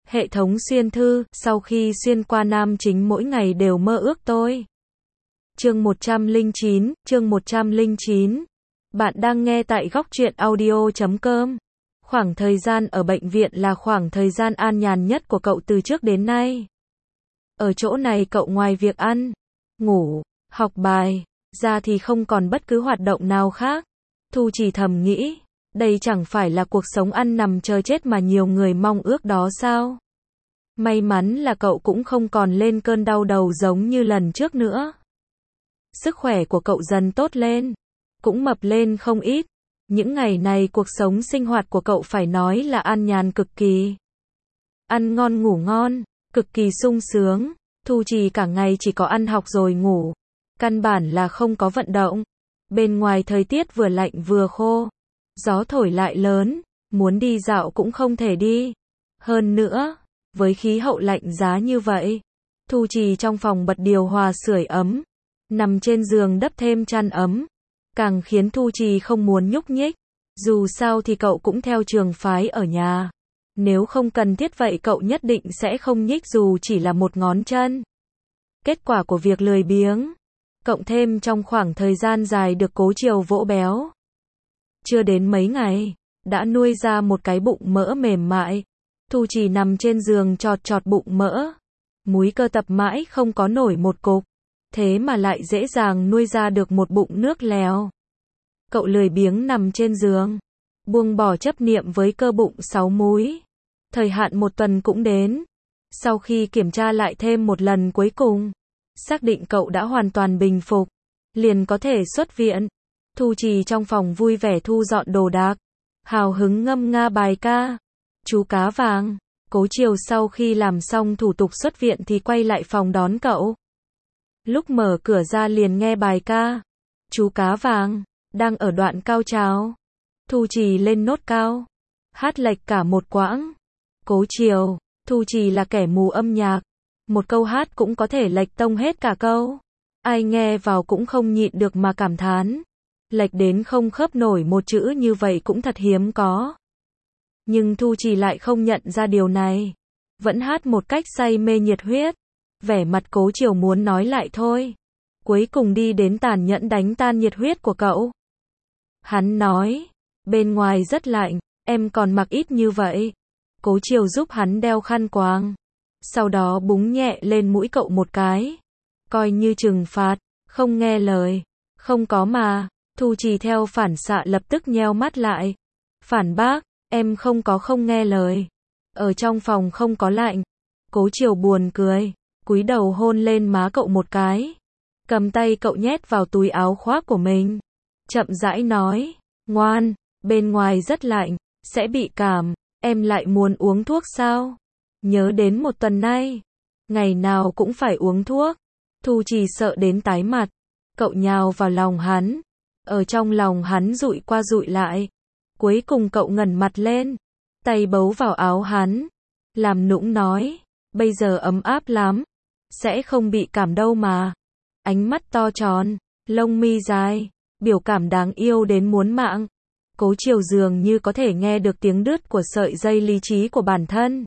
Hệ thống xuyên thư, sau khi xuyên qua nam chính mỗi ngày đều mơ ước tôi. Chương 109. Bạn đang nghe tại góc truyện audio.com. Khoảng thời gian ở bệnh viện là khoảng thời gian an nhàn nhất của cậu từ trước đến nay. Ở chỗ này cậu ngoài việc ăn, ngủ, học bài, ra thì không còn bất cứ hoạt động nào khác. Thu chỉ thầm nghĩ, đây chẳng phải là cuộc sống ăn nằm chờ chết mà nhiều người mong ước đó sao? May mắn là cậu cũng không còn lên cơn đau đầu giống như lần trước nữa. Sức khỏe của cậu dần tốt lên, cũng mập lên không ít. Những ngày này cuộc sống sinh hoạt của cậu phải nói là an nhàn cực kỳ. Ăn ngon ngủ ngon, cực kỳ sung sướng. Thu Trì cả ngày chỉ có ăn học rồi ngủ. Căn bản là không có vận động. Bên ngoài thời tiết vừa lạnh vừa khô. Gió thổi lại lớn, muốn đi dạo cũng không thể đi. Hơn nữa, với khí hậu lạnh giá như vậy, Thu Trì trong phòng bật điều hòa sưởi ấm, nằm trên giường đắp thêm chăn ấm, càng khiến Thu Trì không muốn nhúc nhích. Dù sao thì cậu cũng theo trường phái ở nhà. Nếu không cần thiết vậy cậu nhất định sẽ không nhích dù chỉ là một ngón chân. Kết quả của việc lười biếng, cộng thêm trong khoảng thời gian dài được cố chiều vỗ béo. Chưa đến mấy ngày, đã nuôi ra một cái bụng mỡ mềm mại. Thu Trì nằm trên giường chọt chọt bụng mỡ. Múi cơ tập mãi không có nổi một cục. Thế mà lại dễ dàng nuôi ra được một bụng nước lèo. Cậu lười biếng nằm trên giường, buông bỏ chấp niệm với cơ bụng 6 múi. Thời hạn 1 tuần cũng đến. Sau khi kiểm tra lại thêm một lần cuối cùng, xác định cậu đã hoàn toàn bình phục, liền có thể xuất viện. Thu Trì trong phòng vui vẻ thu dọn đồ đạc, hào hứng ngâm nga bài ca. Chú cá vàng, cố chiều sau khi làm xong thủ tục xuất viện thì quay lại phòng đón cậu. Lúc mở cửa ra liền nghe bài ca. Chú cá vàng, đang ở đoạn cao trào. Thu Trì lên nốt cao, hát lệch cả một quãng. Cố chiều, Thu Trì là kẻ mù âm nhạc. Một câu hát cũng có thể lệch tông hết cả câu. Ai nghe vào cũng không nhịn được mà cảm thán. Lệch đến không khớp nổi một chữ như vậy cũng thật hiếm có. Nhưng Thu Trì lại không nhận ra điều này. Vẫn hát một cách say mê nhiệt huyết. Vẻ mặt cố chiều muốn nói lại thôi. Cuối cùng đi đến tàn nhẫn đánh tan nhiệt huyết của cậu. Hắn nói, bên ngoài rất lạnh, em còn mặc ít như vậy. Cố chiều giúp hắn đeo khăn quàng. Sau đó búng nhẹ lên mũi cậu một cái. Coi như trừng phạt, không nghe lời. Không có mà. Thu Trì theo phản xạ lập tức nheo mắt lại. Phản bác, em không có không nghe lời. Ở trong phòng không có lạnh. Cố chiều buồn cười, cúi đầu hôn lên má cậu một cái. Cầm tay cậu nhét vào túi áo khoác của mình. Chậm rãi nói, ngoan, bên ngoài rất lạnh, sẽ bị cảm. Em lại muốn uống thuốc sao? Nhớ đến 1 tuần nay, ngày nào cũng phải uống thuốc. Thu Trì sợ đến tái mặt. Cậu nhào vào lòng hắn. Ở trong lòng hắn dụi qua dụi lại. Cuối cùng cậu ngẩng mặt lên, tay bấu vào áo hắn. Làm nũng nói, bây giờ ấm áp lắm. Sẽ không bị cảm đâu mà. Ánh mắt to tròn, lông mi dài, biểu cảm đáng yêu đến muốn mạng. Cố chiều dường như có thể nghe được tiếng đứt của sợi dây lý trí của bản thân.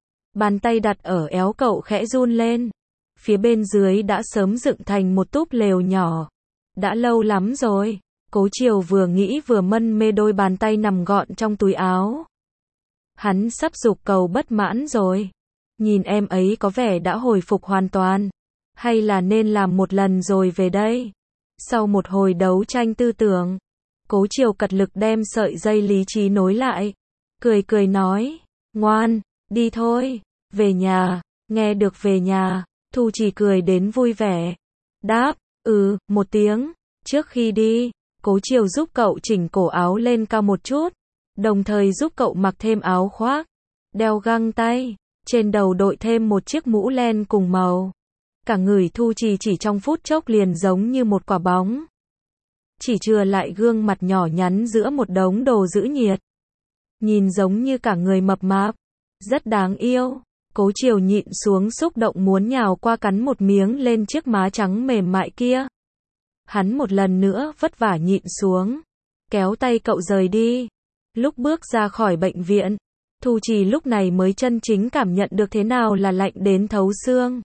Bàn tay đặt ở éo cậu khẽ run lên. Phía bên dưới đã sớm dựng thành một túp lều nhỏ. Đã lâu lắm rồi. Cố chiều vừa nghĩ vừa mân mê đôi bàn tay nằm gọn trong túi áo. Hắn sắp giục cầu bất mãn rồi. Nhìn em ấy có vẻ đã hồi phục hoàn toàn. Hay là nên làm một lần rồi về đây? Sau một hồi đấu tranh tư tưởng, cố chiều cật lực đem sợi dây lý trí nối lại. Cười cười nói, ngoan, đi thôi, về nhà. Nghe được về nhà, Thu Trì cười đến vui vẻ. Đáp, một tiếng. Trước khi đi, cố chiều giúp cậu chỉnh cổ áo lên cao một chút. Đồng thời giúp cậu mặc thêm áo khoác, đeo găng tay, trên đầu đội thêm một chiếc mũ len cùng màu. Cả người Thu Trì chỉ trong phút chốc liền giống như một quả bóng. Chỉ chừa lại gương mặt nhỏ nhắn giữa một đống đồ giữ nhiệt. Nhìn giống như cả người mập mạp. Rất đáng yêu. Cố chiều nhịn xuống xúc động muốn nhào qua cắn một miếng lên chiếc má trắng mềm mại kia. Hắn một lần nữa vất vả nhịn xuống. Kéo tay cậu rời đi. Lúc bước ra khỏi bệnh viện, Thu Trì lúc này mới chân chính cảm nhận được thế nào là lạnh đến thấu xương.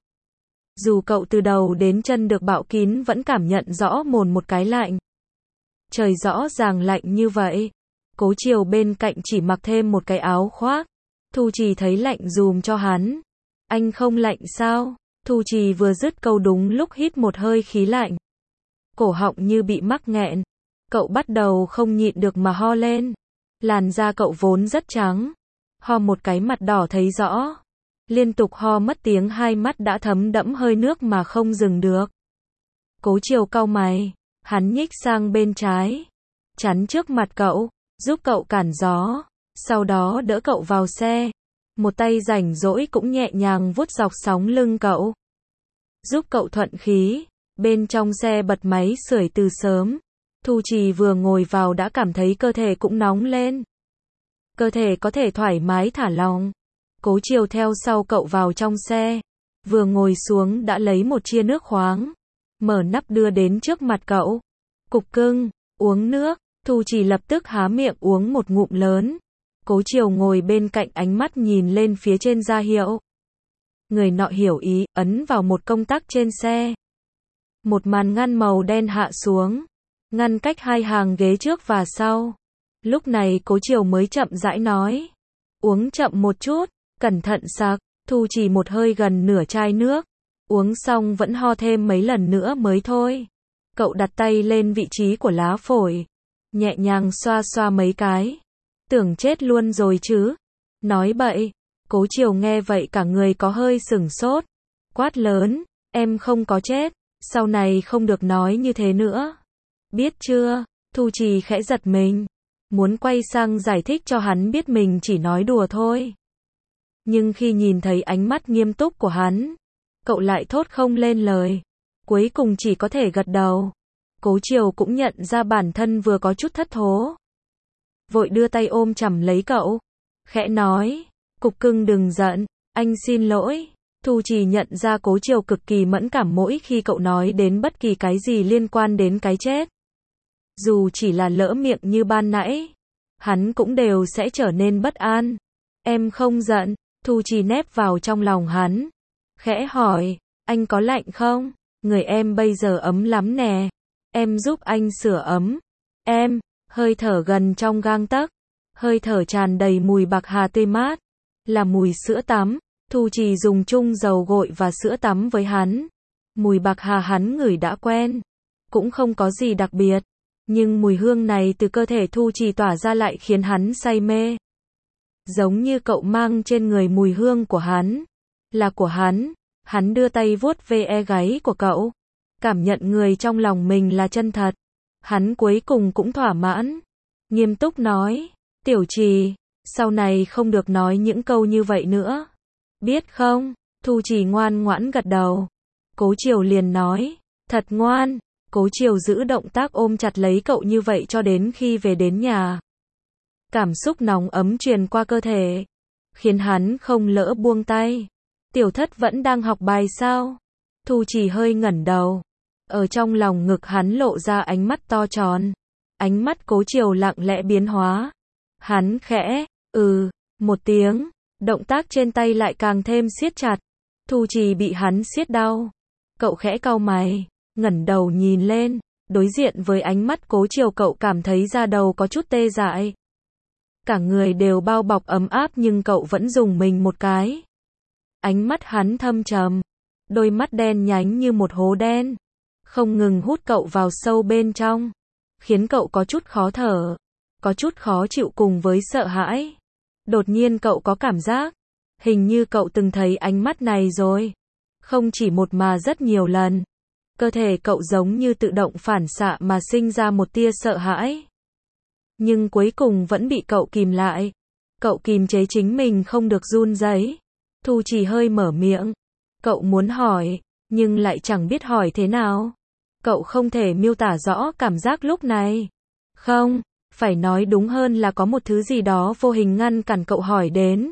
Dù cậu từ đầu đến chân được bạo kín vẫn cảm nhận rõ một cái lạnh. Trời rõ ràng lạnh như vậy. Cố Chiều bên cạnh chỉ mặc thêm một cái áo khoác. Thu Trì thấy lạnh dùm cho hắn. Anh không lạnh sao? Thu Trì vừa dứt câu đúng lúc hít một hơi khí lạnh. Cổ họng như bị mắc nghẹn. Cậu bắt đầu không nhịn được mà ho lên. Làn da cậu vốn rất trắng. Ho một cái mặt đỏ thấy rõ. Liên tục ho mất tiếng, hai mắt đã thấm đẫm hơi nước mà không dừng được. Cố Chiều cau mày. Hắn nhích sang bên trái. Chắn trước mặt cậu. Giúp cậu cản gió. Sau đó đỡ cậu vào xe. Một tay rảnh rỗi cũng nhẹ nhàng vuốt dọc sóng lưng cậu. Giúp cậu thuận khí. Bên trong xe bật máy sưởi từ sớm. Thu Trì vừa ngồi vào đã cảm thấy cơ thể cũng nóng lên. Cơ thể có thể thoải mái thả lỏng. Cố Chiều theo sau cậu vào trong xe. Vừa ngồi xuống đã lấy một chia nước khoáng. Mở nắp đưa đến trước mặt cậu. Cục cưng, uống nước. Thu Trì lập tức há miệng uống một ngụm lớn. Cố Chiều ngồi bên cạnh ánh mắt nhìn lên phía trên ra hiệu. Người nọ hiểu ý, ấn vào một công tắc trên xe. Một màn ngăn màu đen hạ xuống. Ngăn cách hai hàng ghế trước và sau. Lúc này Cố Chiều mới chậm rãi nói. Uống chậm một chút, cẩn thận sặc. Thu Trì một hơi gần nửa chai nước. Uống xong vẫn ho thêm mấy lần nữa mới thôi. Cậu đặt tay lên vị trí của lá phổi. Nhẹ nhàng xoa xoa mấy cái. Tưởng chết luôn rồi chứ. Nói bậy. Cố Chiều nghe vậy cả người có hơi sửng sốt. Quát lớn. Em không có chết. Sau này không được nói như thế nữa. Biết chưa? Thu Trì khẽ giật mình. Muốn quay sang giải thích cho hắn biết mình chỉ nói đùa thôi. Nhưng khi nhìn thấy ánh mắt nghiêm túc của hắn, cậu lại thốt không lên lời. Cuối cùng chỉ có thể gật đầu. Cố Chiều cũng nhận ra bản thân vừa có chút thất thố. Vội đưa tay ôm chầm lấy cậu. Khẽ nói. Cục cưng đừng giận. Anh xin lỗi. Thu Trì nhận ra Cố Chiều cực kỳ mẫn cảm mỗi khi cậu nói đến bất kỳ cái gì liên quan đến cái chết. Dù chỉ là lỡ miệng như ban nãy, hắn cũng đều sẽ trở nên bất an. Em không giận. Thu Trì nép vào trong lòng hắn. Khẽ hỏi. Anh có lạnh không? Người em bây giờ ấm lắm nè. Em giúp anh sửa ấm. Em, hơi thở gần trong gang tấc. Hơi thở tràn đầy mùi bạc hà tươi mát. Là mùi sữa tắm. Thu Trì dùng chung dầu gội và sữa tắm với hắn. Mùi bạc hà hắn ngửi đã quen. Cũng không có gì đặc biệt. Nhưng mùi hương này từ cơ thể Thu Trì tỏa ra lại khiến hắn say mê. Giống như cậu mang trên người mùi hương của hắn. Là của hắn. Hắn đưa tay vuốt ve gáy của cậu. Cảm nhận người trong lòng mình là chân thật. Hắn cuối cùng cũng thỏa mãn. Nghiêm túc nói. Tiểu Trì, sau này không được nói những câu như vậy nữa. Biết không? Thu Trì ngoan ngoãn gật đầu. Cố Chiều liền nói. Thật ngoan. Cố Chiều giữ động tác ôm chặt lấy cậu như vậy cho đến khi về đến nhà. Cảm xúc nóng ấm truyền qua cơ thể. Khiến hắn không lỡ buông tay. Tiểu Thất vẫn đang học bài sao? Thu Trì hơi ngẩng đầu. Ở trong lòng ngực hắn lộ ra ánh mắt to tròn. Ánh mắt Cố Chiều lặng lẽ biến hóa. Hắn khẽ, một tiếng. Động tác trên tay lại càng thêm siết chặt. Thu Trì bị hắn siết đau. Cậu khẽ cau mày. Ngẩng đầu nhìn lên. Đối diện với ánh mắt Cố Chiều cậu cảm thấy da đầu có chút tê dại. Cả người đều bao bọc ấm áp nhưng cậu vẫn rùng mình một cái. Ánh mắt hắn thâm trầm. Đôi mắt đen nhánh như một hố đen. Không ngừng hút cậu vào sâu bên trong. Khiến cậu có chút khó thở. Có chút khó chịu cùng với sợ hãi. Đột nhiên cậu có cảm giác. Hình như cậu từng thấy ánh mắt này rồi. Không chỉ một mà rất nhiều lần. Cơ thể cậu giống như tự động phản xạ mà sinh ra một tia sợ hãi. Nhưng cuối cùng vẫn bị cậu kìm lại. Cậu kìm chế chính mình không được run rẩy. Thu Trì hơi mở miệng. Cậu muốn hỏi, nhưng lại chẳng biết hỏi thế nào. Cậu không thể miêu tả rõ cảm giác lúc này. Không, phải nói đúng hơn là có một thứ gì đó vô hình ngăn cản cậu hỏi đến.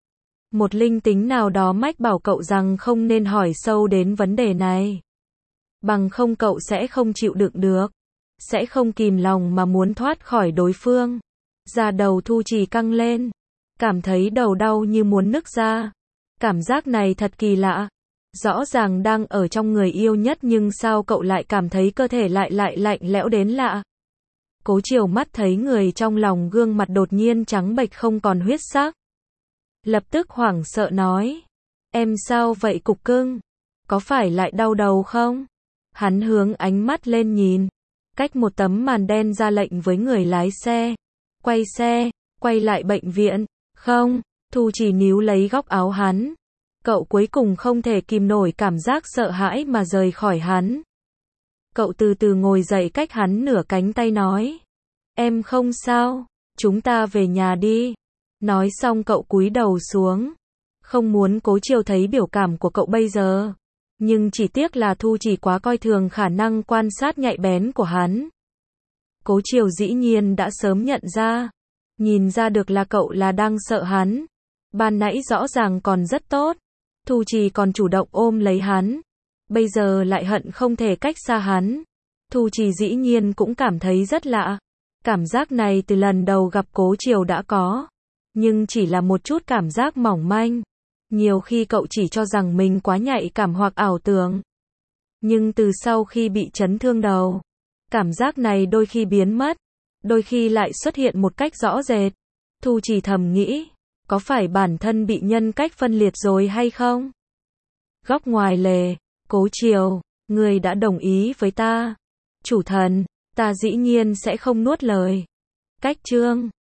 Một linh tính nào đó mách bảo cậu rằng không nên hỏi sâu đến vấn đề này. Bằng không cậu sẽ không chịu đựng được. Sẽ không kìm lòng mà muốn thoát khỏi đối phương. Da đầu Thu Trì căng lên. cảm thấy đầu đau như muốn nứt ra. Cảm giác này thật kỳ lạ. Rõ ràng đang ở trong người yêu nhất nhưng sao cậu lại cảm thấy cơ thể lại lạnh lẽo đến lạ. Cố Chiều mắt thấy người trong lòng gương mặt đột nhiên trắng bệch không còn huyết sắc. Lập tức hoảng sợ nói. Em sao vậy cục cưng? Có phải lại đau đầu không? Hắn hướng ánh mắt lên nhìn. Cách một tấm màn đen ra lệnh với người lái xe. Quay xe, quay lại bệnh viện. Không, Thu Chỉ níu lấy góc áo hắn. Cậu cuối cùng không thể kìm nổi cảm giác sợ hãi mà rời khỏi hắn. Cậu từ từ ngồi dậy cách hắn nửa cánh tay nói. Em không sao, chúng ta về nhà đi. Nói xong cậu cúi đầu xuống. Không muốn Cố Chiều thấy biểu cảm của cậu bây giờ. Nhưng chỉ tiếc là Thu Chỉ quá coi thường khả năng quan sát nhạy bén của hắn. Cố Chiều dĩ nhiên đã sớm nhận ra. Nhìn ra được là cậu là đang sợ hắn. Ban nãy rõ ràng còn rất tốt. Thu Chỉ còn chủ động ôm lấy hắn. Bây giờ lại hận không thể cách xa hắn. Thu Chỉ dĩ nhiên cũng cảm thấy rất lạ. Cảm giác này từ lần đầu gặp Cố Chiều đã có. Nhưng chỉ là một chút cảm giác mỏng manh. Nhiều khi cậu chỉ cho rằng mình quá nhạy cảm hoặc ảo tưởng. Nhưng từ sau khi bị chấn thương đầu, cảm giác này đôi khi biến mất, đôi khi lại xuất hiện một cách rõ rệt. Thu Chỉ thầm nghĩ, có phải bản thân bị nhân cách phân liệt rồi hay không? Góc ngoài lề, Cố Chiều, người đã đồng ý với ta. Chủ thần, ta dĩ nhiên sẽ không nuốt lời. Cách chương